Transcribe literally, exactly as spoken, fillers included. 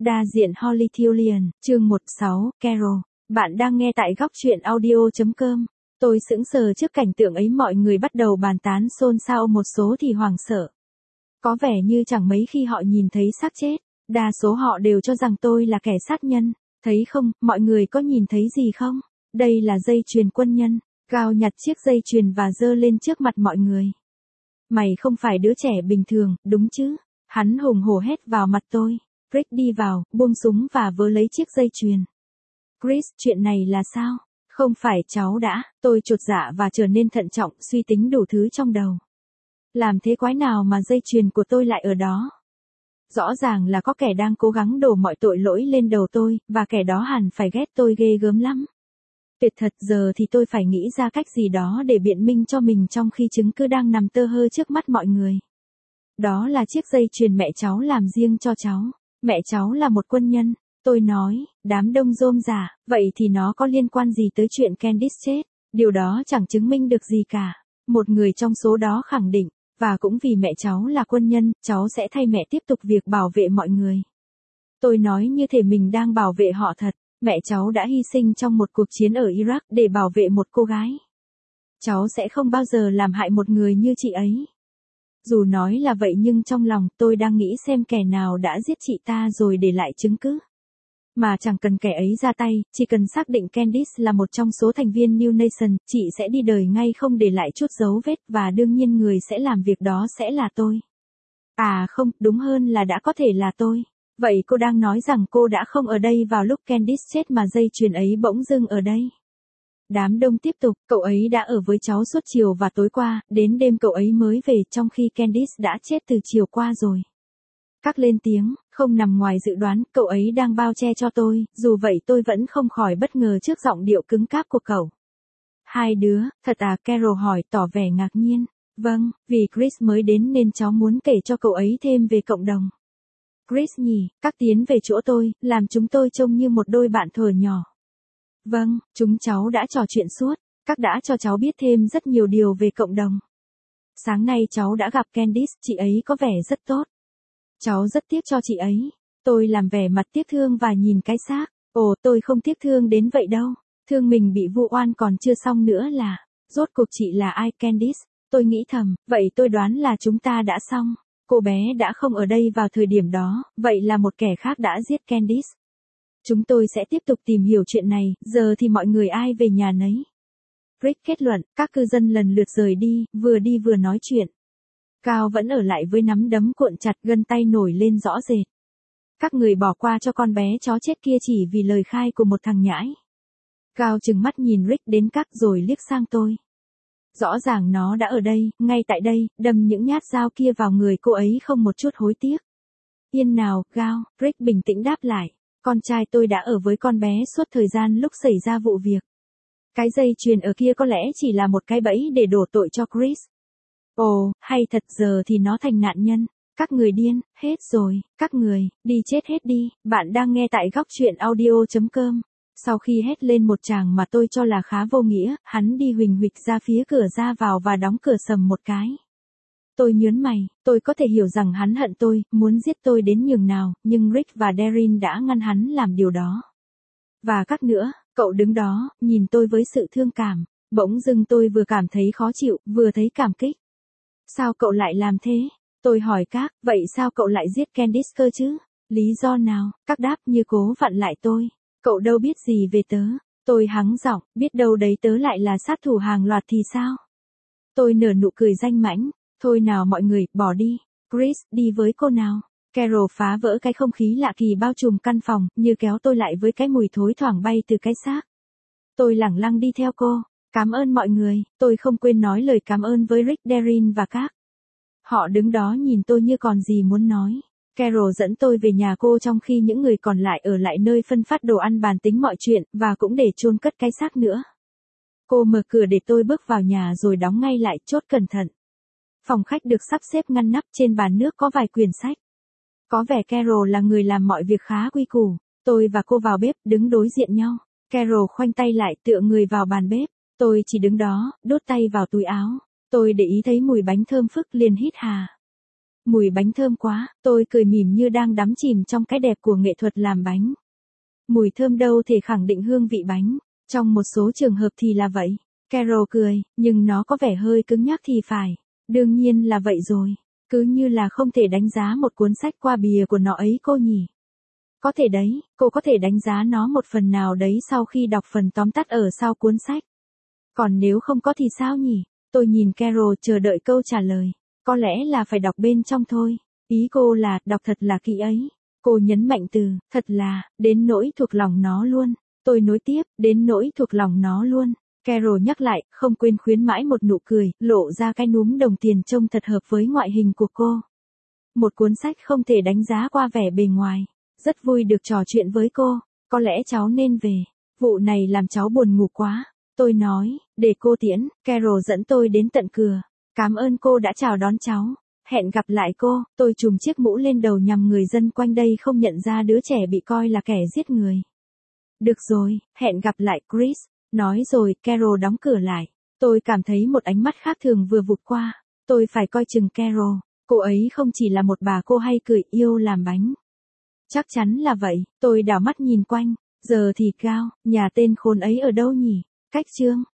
Đa diện Holly Thillian, chương một sáu, Carol. Bạn đang nghe tại góc truyện audio chấm com. Tôi sững sờ trước cảnh tượng ấy, mọi người bắt đầu bàn tán xôn xao, một số thì hoảng sợ. Có vẻ như chẳng mấy khi họ nhìn thấy xác chết, đa số họ đều cho rằng tôi là kẻ sát nhân. Thấy không, mọi người có nhìn thấy gì không? Đây là dây chuyền quân nhân. Gao nhặt chiếc dây chuyền và giơ lên trước mặt mọi người. Mày không phải đứa trẻ bình thường, đúng chứ? Hắn hùng hổ hét vào mặt tôi. Rick đi vào, buông súng và vớ lấy chiếc dây chuyền. Chris, chuyện này là sao? Không phải cháu đã, tôi chột dạ và trở nên thận trọng, suy tính đủ thứ trong đầu. Làm thế quái nào mà dây chuyền của tôi lại ở đó? Rõ ràng là có kẻ đang cố gắng đổ mọi tội lỗi lên đầu tôi, và kẻ đó hẳn phải ghét tôi ghê gớm lắm. Tuyệt thật, giờ thì tôi phải nghĩ ra cách gì đó để biện minh cho mình trong khi chứng cứ đang nằm tơ hơ trước mắt mọi người. Đó là chiếc dây chuyền mẹ cháu làm riêng cho cháu. Mẹ cháu là một quân nhân. Tôi nói, đám đông rôm rả, vậy thì nó có liên quan gì tới chuyện Candice chết? Điều đó chẳng chứng minh được gì cả. Một người trong số đó khẳng định, và cũng vì mẹ cháu là quân nhân, cháu sẽ thay mẹ tiếp tục việc bảo vệ mọi người. Tôi nói như thể mình đang bảo vệ họ thật. Mẹ cháu đã hy sinh trong một cuộc chiến ở Iraq để bảo vệ một cô gái. Cháu sẽ không bao giờ làm hại một người như chị ấy. Dù nói là vậy nhưng trong lòng tôi đang nghĩ xem kẻ nào đã giết chị ta rồi để lại chứng cứ. Mà chẳng cần kẻ ấy ra tay, chỉ cần xác định Candice là một trong số thành viên New Nation, chị sẽ đi đời ngay không để lại chút dấu vết, và đương nhiên người sẽ làm việc đó sẽ là tôi. À không, đúng hơn là đã có thể là tôi. Vậy cô đang nói rằng cô đã không ở đây vào lúc Candice chết mà dây chuyền ấy bỗng dưng ở đây. Đám đông tiếp tục, cậu ấy đã ở với cháu suốt chiều và tối qua, đến đêm cậu ấy mới về, trong khi Candice đã chết từ chiều qua rồi. Các lên tiếng, không nằm ngoài dự đoán, cậu ấy đang bao che cho tôi, dù vậy tôi vẫn không khỏi bất ngờ trước giọng điệu cứng cáp của cậu. Hai đứa, thật à? Carol hỏi tỏ vẻ ngạc nhiên. Vâng, vì Chris mới đến nên cháu muốn kể cho cậu ấy thêm về cộng đồng. Chris nhỉ, các tiến về chỗ tôi, làm chúng tôi trông như một đôi bạn thuở nhỏ. Vâng, chúng cháu đã trò chuyện suốt, các đã cho cháu biết thêm rất nhiều điều về cộng đồng. Sáng nay cháu đã gặp Candice, chị ấy có vẻ rất tốt. Cháu rất tiếc cho chị ấy. Tôi làm vẻ mặt tiếc thương và nhìn cái xác. Ồ, tôi không tiếc thương đến vậy đâu. Thương mình bị vu oan còn chưa xong nữa là, rốt cuộc chị là ai Candice? Tôi nghĩ thầm, vậy tôi đoán là chúng ta đã xong. Cô bé đã không ở đây vào thời điểm đó, vậy là một kẻ khác đã giết Candice. Chúng tôi sẽ tiếp tục tìm hiểu chuyện này, giờ thì mọi người ai về nhà nấy. Rick kết luận, các cư dân lần lượt rời đi, vừa đi vừa nói chuyện. Cao vẫn ở lại với nắm đấm cuộn chặt, gân tay nổi lên rõ rệt. Các người bỏ qua cho con bé chó chết kia chỉ vì lời khai của một thằng nhãi. Cao trừng mắt nhìn Rick đến các rồi liếc sang tôi. Rõ ràng nó đã ở đây, ngay tại đây, đâm những nhát dao kia vào người cô ấy không một chút hối tiếc. Yên nào, Gao, Rick bình tĩnh đáp lại. Con trai tôi đã ở với con bé suốt thời gian lúc xảy ra vụ việc. Cái dây chuyền ở kia có lẽ chỉ là một cái bẫy để đổ tội cho Chris. Ồ, hay thật, giờ thì nó thành nạn nhân. Các người điên, hết rồi, các người, đi chết hết đi. Bạn đang nghe tại góc truyện audio chấm com. Sau khi hét lên một tràng mà tôi cho là khá vô nghĩa, hắn đi huỳnh huỵch ra phía cửa ra vào và đóng cửa sầm một cái. Tôi nhớn mày, tôi có thể hiểu rằng hắn hận tôi, muốn giết tôi đến nhường nào, nhưng Rick và Darren đã ngăn hắn làm điều đó. Và các nữa, cậu đứng đó, nhìn tôi với sự thương cảm. Bỗng dưng tôi vừa cảm thấy khó chịu, vừa thấy cảm kích. Sao cậu lại làm thế? Tôi hỏi các, vậy sao cậu lại giết Candice cơ chứ? Lý do nào? Các đáp như cố vặn lại tôi. Cậu đâu biết gì về tớ. Tôi hắng giọng, biết đâu đấy tớ lại là sát thủ hàng loạt thì sao? Tôi nở nụ cười danh mãnh. Thôi nào mọi người, bỏ đi. Chris, đi với cô nào. Carol phá vỡ cái không khí lạ kỳ bao trùm căn phòng, như kéo tôi lại với cái mùi thối thoảng bay từ cái xác. Tôi lẳng lăng đi theo cô. Cảm ơn mọi người, tôi không quên nói lời cảm ơn với Rick, Darren và các. Họ đứng đó nhìn tôi như còn gì muốn nói. Carol dẫn tôi về nhà cô trong khi những người còn lại ở lại nơi phân phát đồ ăn bàn tính mọi chuyện, và cũng để chôn cất cái xác nữa. Cô mở cửa để tôi bước vào nhà rồi đóng ngay lại, chốt cẩn thận. Phòng khách được sắp xếp ngăn nắp, trên bàn nước có vài quyển sách. Có vẻ Carol là người làm mọi việc khá quy củ. Tôi và cô vào bếp, đứng đối diện nhau. Carol khoanh tay lại tựa người vào bàn bếp. Tôi chỉ đứng đó, đút tay vào túi áo. Tôi để ý thấy mùi bánh thơm phức liền hít hà. Mùi bánh thơm quá, tôi cười mỉm như đang đắm chìm trong cái đẹp của nghệ thuật làm bánh. Mùi thơm đâu thể khẳng định hương vị bánh, trong một số trường hợp thì là vậy. Carol cười, nhưng nó có vẻ hơi cứng nhắc thì phải. Đương nhiên là vậy rồi, cứ như là không thể đánh giá một cuốn sách qua bìa của nó ấy cô nhỉ. Có thể đấy, cô có thể đánh giá nó một phần nào đấy sau khi đọc phần tóm tắt ở sau cuốn sách. Còn nếu không có thì sao nhỉ? Tôi nhìn Carol chờ đợi câu trả lời. Có lẽ là phải đọc bên trong thôi. Ý cô là, đọc thật là kỹ ấy. Cô nhấn mạnh từ, thật là, đến nỗi thuộc lòng nó luôn. Tôi nối tiếp, đến nỗi thuộc lòng nó luôn. Carol nhắc lại, không quên khuyến mãi một nụ cười, lộ ra cái núm đồng tiền trông thật hợp với ngoại hình của cô. Một cuốn sách không thể đánh giá qua vẻ bề ngoài. Rất vui được trò chuyện với cô. Có lẽ cháu nên về. Vụ này làm cháu buồn ngủ quá. Tôi nói, để cô tiễn. Carol dẫn tôi đến tận cửa. Cảm ơn cô đã chào đón cháu. Hẹn gặp lại cô. Tôi trùm chiếc mũ lên đầu nhằm người dân quanh đây không nhận ra đứa trẻ bị coi là kẻ giết người. Được rồi, hẹn gặp lại Chris. Nói rồi, Carol đóng cửa lại. Tôi cảm thấy một ánh mắt khác thường vừa vụt qua. Tôi phải coi chừng Carol. Cô ấy không chỉ là một bà cô hay cười yêu làm bánh. Chắc chắn là vậy. Tôi đảo mắt nhìn quanh. Giờ thì Cao, nhà tên khốn ấy ở đâu nhỉ? Cách Trương.